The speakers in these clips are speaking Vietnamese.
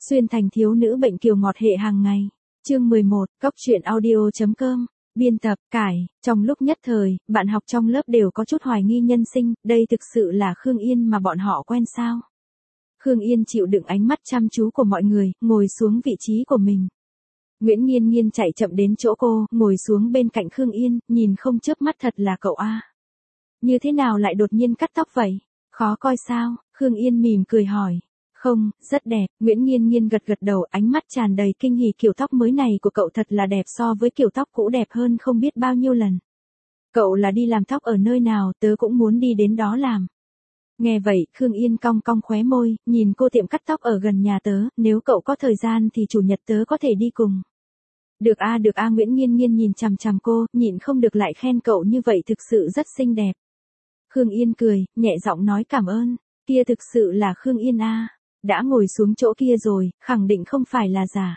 Xuyên thành thiếu nữ bệnh kiều ngọt hệ hàng ngày. Chương 11, Cóc truyện audio.com. Biên tập, Cải. Trong lúc nhất thời, bạn học trong lớp đều có chút hoài nghi nhân sinh, đây thực sự là Khương Yên mà bọn họ quen sao? Khương Yên chịu đựng ánh mắt chăm chú của mọi người, ngồi xuống vị trí của mình. Nguyễn Nghiên Nghiên chạy chậm đến chỗ cô, ngồi xuống bên cạnh Khương Yên, nhìn không chớp mắt, thật là cậu a. Như thế nào lại đột nhiên cắt tóc vậy? Khó coi sao? Khương Yên mỉm cười hỏi. Không, rất đẹp. Nguyễn Nghiên Nghiên gật gật đầu, ánh mắt tràn đầy kinh hỉ, kiểu tóc mới này của cậu thật là đẹp, so với kiểu tóc cũ đẹp hơn không biết bao nhiêu lần. Cậu là đi làm tóc ở nơi nào, tớ cũng muốn đi đến đó làm. Nghe vậy, Khương Yên cong cong khóe môi, nhìn cô tiệm cắt tóc ở gần nhà tớ, nếu cậu có thời gian thì chủ nhật tớ có thể đi cùng. Được a, Nguyễn Nghiên Nghiên nhìn chằm chằm cô, nhịn không được lại khen cậu như vậy thực sự rất xinh đẹp. Khương Yên cười, nhẹ giọng nói cảm ơn, kia thực sự là Khương Yên a. Đã ngồi xuống chỗ kia rồi, khẳng định không phải là giả.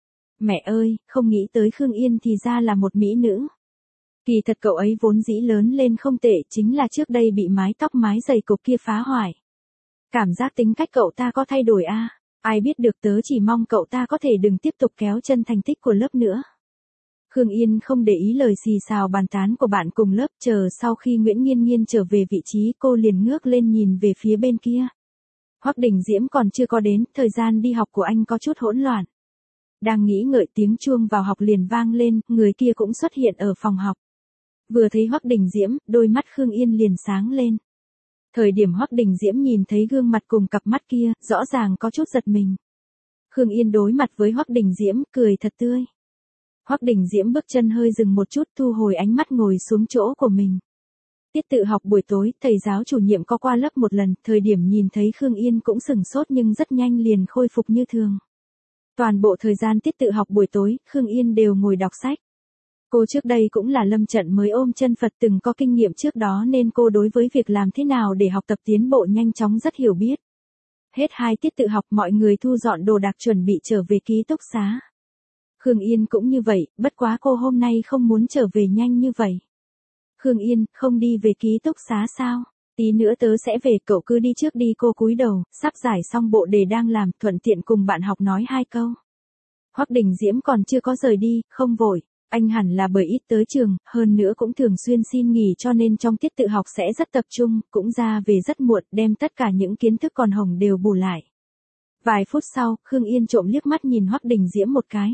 Mẹ ơi, không nghĩ tới Khương Yên thì ra là một mỹ nữ. Kỳ thật cậu ấy vốn dĩ lớn lên không tệ, chính là trước đây bị mái tóc mái dày cục kia phá hoại. Cảm giác tính cách cậu ta có thay đổi a? Ai biết được, tớ chỉ mong cậu ta có thể đừng tiếp tục kéo chân thành tích của lớp nữa. Khương Yên không để ý lời xì xào bàn tán của bạn cùng lớp, chờ sau khi Nguyễn Nghiên Nghiên trở về vị trí, cô liền ngước lên nhìn về phía bên kia. Hoắc Đình Diễm còn chưa có đến, thời gian đi học của anh có chút hỗn loạn. Đang nghĩ ngợi, tiếng chuông vào học liền vang lên, người kia cũng xuất hiện ở phòng học. Vừa thấy Hoắc Đình Diễm, đôi mắt Khương Yên liền sáng lên. Thời điểm Hoắc Đình Diễm nhìn thấy gương mặt cùng cặp mắt kia, rõ ràng có chút giật mình. Khương Yên đối mặt với Hoắc Đình Diễm, cười thật tươi. Hoắc Đình Diễm bước chân hơi dừng một chút, thu hồi ánh mắt ngồi xuống chỗ của mình. Tiết tự học buổi tối, thầy giáo chủ nhiệm có qua lớp một lần, thời điểm nhìn thấy Khương Yên cũng sửng sốt nhưng rất nhanh liền khôi phục như thường. Toàn bộ thời gian tiết tự học buổi tối, Khương Yên đều ngồi đọc sách. Cô trước đây cũng là lâm trận mới ôm chân Phật, từng có kinh nghiệm trước đó nên cô đối với việc làm thế nào để học tập tiến bộ nhanh chóng rất hiểu biết. Hết 2 tiết tự học, mọi người thu dọn đồ đạc chuẩn bị trở về ký túc xá. Khương Yên cũng như vậy, bất quá cô hôm nay không muốn trở về nhanh như vậy. Khương Yên, không đi về ký túc xá sao? Tí nữa tớ sẽ về, cậu cứ đi trước đi. Cô cúi đầu, sắp giải xong bộ đề đang làm, thuận tiện cùng bạn học nói 2 câu. Hoắc Đình Diễm còn chưa có rời đi, không vội. Anh hẳn là bởi ít tới trường, hơn nữa cũng thường xuyên xin nghỉ cho nên trong tiết tự học sẽ rất tập trung, cũng ra về rất muộn, đem tất cả những kiến thức còn hồng đều bù lại. Vài phút sau, Khương Yên trộm liếc mắt nhìn Hoắc Đình Diễm một cái.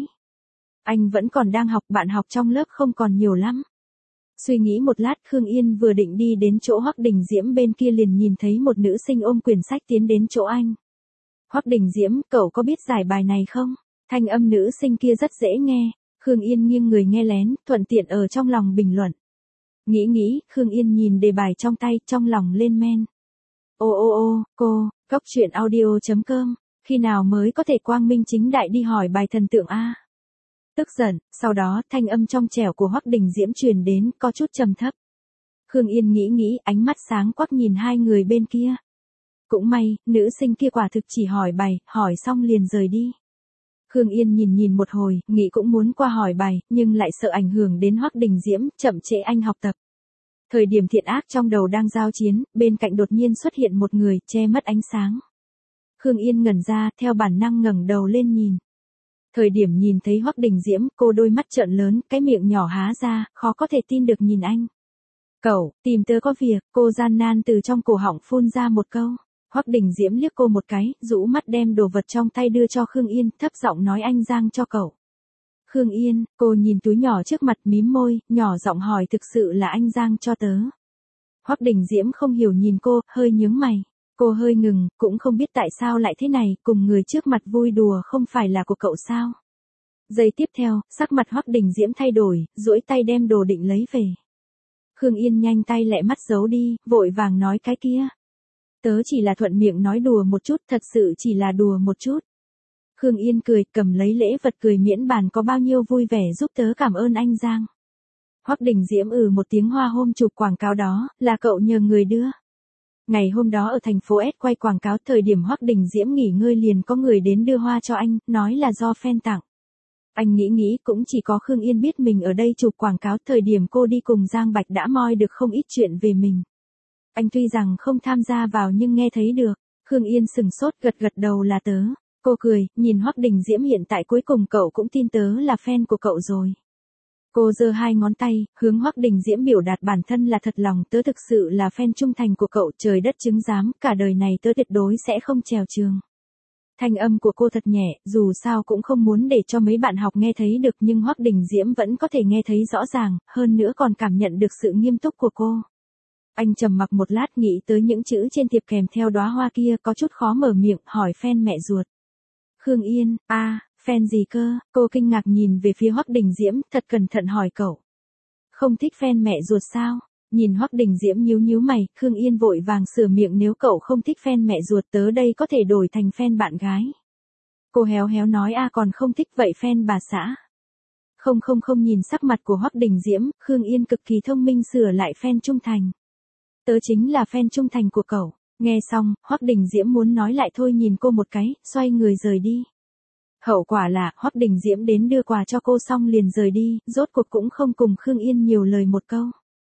Anh vẫn còn đang học, bạn học trong lớp không còn nhiều lắm. Suy nghĩ một lát, Khương Yên vừa định đi đến chỗ Hoắc Đình Diễm, bên kia liền nhìn thấy một nữ sinh ôm quyển sách tiến đến chỗ anh. Hoắc Đình Diễm, cậu có biết giải bài này không? Thanh âm nữ sinh kia rất dễ nghe. Khương Yên nghiêng người nghe lén, thuận tiện ở trong lòng bình luận. Nghĩ, Khương Yên nhìn đề bài trong tay, trong lòng lên men. Cô, Cóc truyện audio.com, khi nào mới có thể quang minh chính đại đi hỏi bài thần tượng a? Tức giận, sau đó thanh âm trong trẻo của Hoắc Đình Diễm truyền đến, có chút trầm thấp. Khương Yên nghĩ, ánh mắt sáng quắc nhìn hai người bên kia. Cũng may, nữ sinh kia quả thực chỉ hỏi bài, hỏi xong liền rời đi. Khương Yên nhìn một hồi, nghĩ cũng muốn qua hỏi bài, nhưng lại sợ ảnh hưởng đến Hoắc Đình Diễm, chậm trễ anh học tập. Thời điểm thiện ác trong đầu đang giao chiến, bên cạnh đột nhiên xuất hiện một người, che mất ánh sáng. Khương Yên ngẩn ra, theo bản năng ngẩng đầu lên nhìn. Thời điểm nhìn thấy Hoắc Đình Diễm, cô đôi mắt trợn lớn, cái miệng nhỏ há ra, khó có thể tin được nhìn anh. Cậu, tìm tớ có việc, cô gian nan từ trong cổ họng phun ra một câu. Hoắc Đình Diễm liếc cô một cái, rũ mắt đem đồ vật trong tay đưa cho Khương Yên, thấp giọng nói anh giang cho cậu. Khương Yên, cô nhìn túi nhỏ trước mặt mím môi, nhỏ giọng hỏi thực sự là anh giang cho tớ. Hoắc Đình Diễm không hiểu nhìn cô, hơi nhướng mày. Cô hơi ngừng, cũng không biết tại sao lại thế này, cùng người trước mặt vui đùa không phải là của cậu sao. Giây tiếp theo, sắc mặt Hoắc Đình Diễm thay đổi, duỗi tay đem đồ định lấy về. Khương Yên nhanh tay lẹ mắt giấu đi, vội vàng nói cái kia. Tớ chỉ là thuận miệng nói đùa một chút, thật sự chỉ là đùa một chút. Khương Yên cười, cầm lấy lễ vật cười miễn bàn có bao nhiêu vui vẻ giúp tớ cảm ơn anh Giang. Hoắc Đình Diễm một tiếng hoa hôm chụp quảng cáo đó, là cậu nhờ người đưa. Ngày hôm đó ở thành phố S quay quảng cáo, thời điểm Hoắc Đình Diễm nghỉ ngơi liền có người đến đưa hoa cho anh, nói là do fan tặng. Anh nghĩ cũng chỉ có Khương Yên biết mình ở đây chụp quảng cáo, thời điểm cô đi cùng Giang Bạch đã moi được không ít chuyện về mình. Anh tuy rằng không tham gia vào nhưng nghe thấy được. Khương Yên sừng sốt, gật đầu là tớ. Cô cười, nhìn Hoắc Đình Diễm hiện tại cuối cùng cậu cũng tin tớ là fan của cậu rồi. Cô giơ hai ngón tay, hướng Hoắc Đình Diễm biểu đạt bản thân là thật lòng tớ thực sự là fan trung thành của cậu, trời đất chứng giám, cả đời này tớ tuyệt đối sẽ không trèo trường. Thanh âm của cô thật nhẹ, dù sao cũng không muốn để cho mấy bạn học nghe thấy được nhưng Hoắc Đình Diễm vẫn có thể nghe thấy rõ ràng, hơn nữa còn cảm nhận được sự nghiêm túc của cô. Anh trầm mặc một lát nghĩ tới những chữ trên thiệp kèm theo đóa hoa kia có chút khó mở miệng hỏi fan mẹ ruột. Khương Yên, fan gì cơ? Cô kinh ngạc nhìn về phía Hoắc Đình Diễm, thật cẩn thận hỏi cậu. Không thích fan mẹ ruột sao? Nhìn Hoắc Đình Diễm nhíu nhíu mày, Khương Yên vội vàng sửa miệng nếu cậu không thích fan mẹ ruột tớ đây có thể đổi thành fan bạn gái. Cô héo héo nói còn không thích vậy fan bà xã. Không nhìn sắc mặt của Hoắc Đình Diễm, Khương Yên cực kỳ thông minh sửa lại fan trung thành. Tớ chính là fan trung thành của cậu. Nghe xong, Hoắc Đình Diễm muốn nói lại thôi nhìn cô một cái, xoay người rời đi. Hậu quả là, Hoắc Đình Diễm đến đưa quà cho cô xong liền rời đi, rốt cuộc cũng không cùng Khương Yên nhiều lời một câu.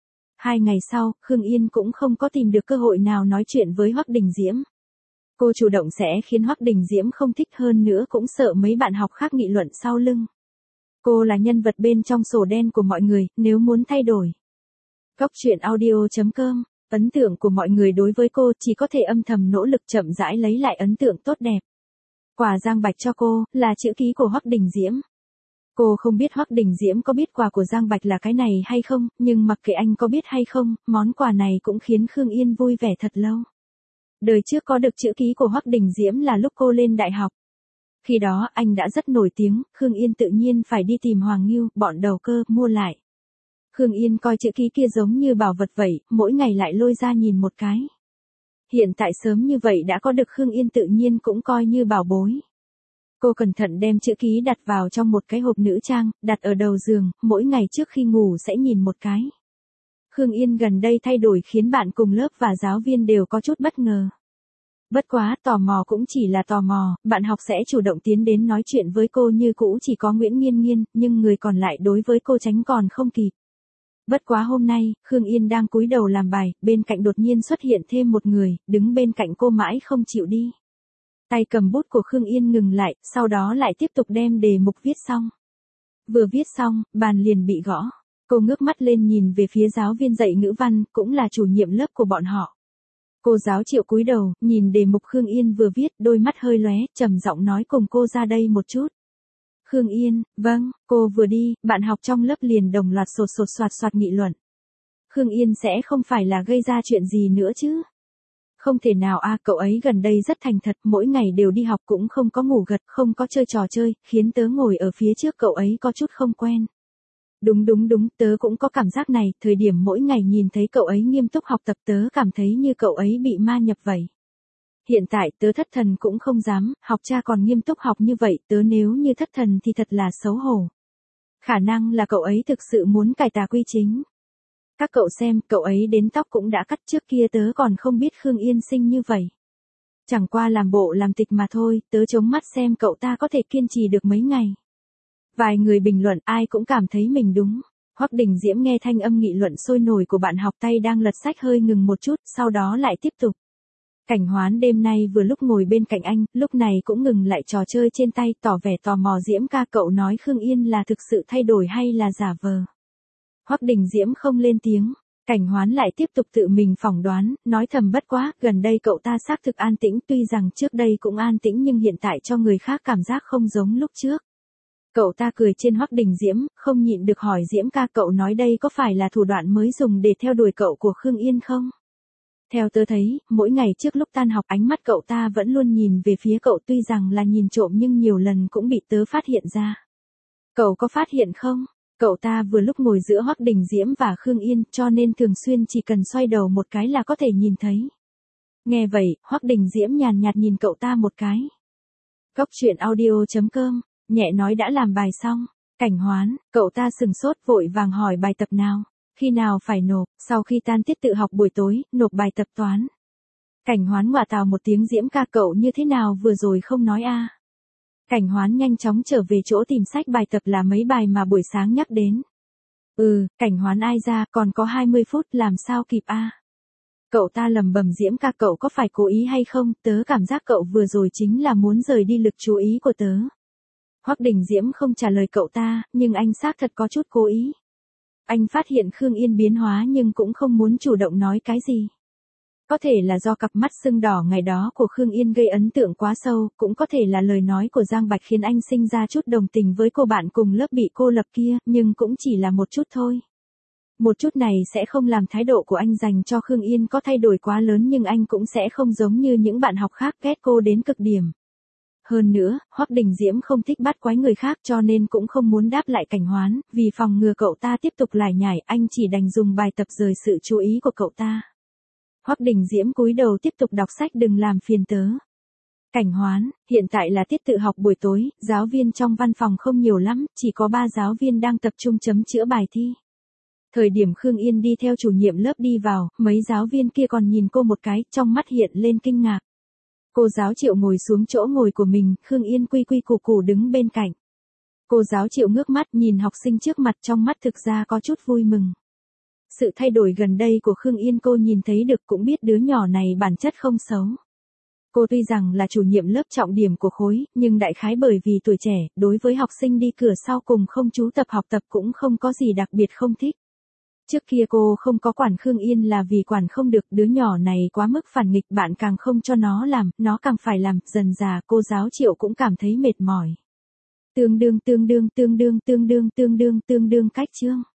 2 ngày sau, Khương Yên cũng không có tìm được cơ hội nào nói chuyện với Hoắc Đình Diễm. Cô chủ động sẽ khiến Hoắc Đình Diễm không thích hơn nữa cũng sợ mấy bạn học khác nghị luận sau lưng. Cô là nhân vật bên trong sổ đen của mọi người, nếu muốn thay đổi. Góc truyện audio.com, ấn tượng của mọi người đối với cô chỉ có thể âm thầm nỗ lực chậm rãi lấy lại ấn tượng tốt đẹp. Quà Giang Bạch cho cô, là chữ ký của Hoắc Đình Diễm. Cô không biết Hoắc Đình Diễm có biết quà của Giang Bạch là cái này hay không, nhưng mặc kệ anh có biết hay không, món quà này cũng khiến Khương Yên vui vẻ thật lâu. Đời trước có được chữ ký của Hoắc Đình Diễm là lúc cô lên đại học. Khi đó anh đã rất nổi tiếng, Khương Yên tự nhiên phải đi tìm Hoàng Ngưu, bọn đầu cơ, mua lại. Khương Yên coi chữ ký kia giống như bảo vật vậy, mỗi ngày lại lôi ra nhìn một cái. Hiện tại sớm như vậy đã có được Khương Yên tự nhiên cũng coi như bảo bối. Cô cẩn thận đem chữ ký đặt vào trong một cái hộp nữ trang, đặt ở đầu giường, mỗi ngày trước khi ngủ sẽ nhìn một cái. Khương Yên gần đây thay đổi khiến bạn cùng lớp và giáo viên đều có chút bất ngờ. Bất quá, tò mò cũng chỉ là tò mò, bạn học sẽ chủ động tiến đến nói chuyện với cô như cũ chỉ có Nguyễn Nghiên Nghiên, nhưng người còn lại đối với cô tránh còn không kịp. Bất quá hôm nay, Khương Yên đang cúi đầu làm bài, bên cạnh đột nhiên xuất hiện thêm một người, đứng bên cạnh cô mãi không chịu đi. Tay cầm bút của Khương Yên ngừng lại, sau đó lại tiếp tục đem đề mục viết xong. Vừa viết xong, bàn liền bị gõ. Cô ngước mắt lên nhìn về phía giáo viên dạy ngữ văn, cũng là chủ nhiệm lớp của bọn họ. Cô giáo Triệu cúi đầu, nhìn đề mục Khương Yên vừa viết, đôi mắt hơi lóe, trầm giọng nói cùng cô ra đây một chút. Khương Yên, vâng, cô vừa đi, bạn học trong lớp liền đồng loạt sột sột soạt soạt nghị luận. Khương Yên sẽ không phải là gây ra chuyện gì nữa chứ? Không thể nào cậu ấy gần đây rất thành thật, mỗi ngày đều đi học cũng không có ngủ gật, không có chơi trò chơi, khiến tớ ngồi ở phía trước cậu ấy có chút không quen. Đúng, tớ cũng có cảm giác này, thời điểm mỗi ngày nhìn thấy cậu ấy nghiêm túc học tập tớ cảm thấy như cậu ấy bị ma nhập vậy. Hiện tại tớ thất thần cũng không dám, học cha còn nghiêm túc học như vậy, tớ nếu như thất thần thì thật là xấu hổ. Khả năng là cậu ấy thực sự muốn cải tà quy chính. Các cậu xem, cậu ấy đến tóc cũng đã cắt, trước kia tớ còn không biết Khương Yên xinh như vậy. Chẳng qua làm bộ làm tịch mà thôi, tớ chống mắt xem cậu ta có thể kiên trì được mấy ngày. Vài người bình luận, ai cũng cảm thấy mình đúng. Hoắc Đình Diễm nghe thanh âm nghị luận sôi nổi của bạn học, tay đang lật sách hơi ngừng một chút, sau đó lại tiếp tục. Cảnh Hoán đêm nay vừa lúc ngồi bên cạnh anh, lúc này cũng ngừng lại trò chơi trên tay, tỏ vẻ tò mò. Diễm ca, cậu nói Khương Yên là thực sự thay đổi hay là giả vờ? Hoắc Đình Diễm không lên tiếng. Cảnh Hoán lại tiếp tục tự mình phỏng đoán, nói thầm bất quá, gần đây cậu ta xác thực an tĩnh, tuy rằng trước đây cũng an tĩnh nhưng hiện tại cho người khác cảm giác không giống lúc trước. Cậu ta cười trên Hoắc Đình Diễm, không nhịn được hỏi Diễm ca, cậu nói đây có phải là thủ đoạn mới dùng để theo đuổi cậu của Khương Yên không? Theo tớ thấy, mỗi ngày trước lúc tan học ánh mắt cậu ta vẫn luôn nhìn về phía cậu, tuy rằng là nhìn trộm nhưng nhiều lần cũng bị tớ phát hiện ra. Cậu có phát hiện không? Cậu ta vừa lúc ngồi giữa Hoắc Đình Diễm và Khương Yên, cho nên thường xuyên chỉ cần xoay đầu một cái là có thể nhìn thấy. Nghe vậy, Hoắc Đình Diễm nhàn nhạt nhìn cậu ta một cái. Góc truyện audio.com, nhẹ nói đã làm bài xong. Cảnh Hoán, cậu ta sừng sốt vội vàng hỏi bài tập nào? Khi nào phải nộp? Sau khi tan tiết tự học buổi tối, nộp bài tập toán. Cảnh Hoán ngọa tào một tiếng, Diễm ca cậu như thế nào vừa rồi không nói Cảnh Hoán nhanh chóng trở về chỗ tìm sách bài tập là mấy bài mà buổi sáng nhắc đến. Cảnh Hoán ai ra, còn có 20 phút làm sao kịp Cậu ta lầm bầm Diễm ca, cậu có phải cố ý hay không, tớ cảm giác cậu vừa rồi chính là muốn rời đi lực chú ý của tớ. Hoắc Đình Diễm không trả lời cậu ta, nhưng anh xác thật có chút cố ý. Anh phát hiện Khương Yên biến hóa nhưng cũng không muốn chủ động nói cái gì. Có thể là do cặp mắt sưng đỏ ngày đó của Khương Yên gây ấn tượng quá sâu, cũng có thể là lời nói của Giang Bạch khiến anh sinh ra chút đồng tình với cô bạn cùng lớp bị cô lập kia, nhưng cũng chỉ là một chút thôi. Một chút này sẽ không làm thái độ của anh dành cho Khương Yên có thay đổi quá lớn, nhưng anh cũng sẽ không giống như những bạn học khác ghét cô đến cực điểm. Hơn nữa, Hoắc Đình Diễm không thích bắt quái người khác cho nên cũng không muốn đáp lại Cảnh Hoán, vì phòng ngừa cậu ta tiếp tục lải nhải, anh chỉ đành dùng bài tập rời sự chú ý của cậu ta. Hoắc Đình Diễm cúi đầu tiếp tục đọc sách, đừng làm phiền tớ. Cảnh Hoán, hiện tại là tiết tự học buổi tối, giáo viên trong văn phòng không nhiều lắm, chỉ có 3 giáo viên đang tập trung chấm chữa bài thi. Thời điểm Khương Yên đi theo chủ nhiệm lớp đi vào, mấy giáo viên kia còn nhìn cô một cái, trong mắt hiện lên kinh ngạc. Cô giáo Triệu ngồi xuống chỗ ngồi của mình, Khương Yên quy quy củ củ đứng bên cạnh. Cô giáo Triệu ngước mắt nhìn học sinh trước mặt, trong mắt thực ra có chút vui mừng. Sự thay đổi gần đây của Khương Yên cô nhìn thấy được, cũng biết đứa nhỏ này bản chất không xấu. Cô tuy rằng là chủ nhiệm lớp trọng điểm của khối, nhưng đại khái bởi vì tuổi trẻ, đối với học sinh đi cửa sau cùng không chú tập học tập cũng không có gì đặc biệt không thích. Trước kia cô không có quản Khương Yên là vì quản không được, đứa nhỏ này quá mức phản nghịch, bạn càng không cho nó làm, nó càng phải làm, dần dà cô giáo Triệu cũng cảm thấy mệt mỏi. Tương đương cách chương.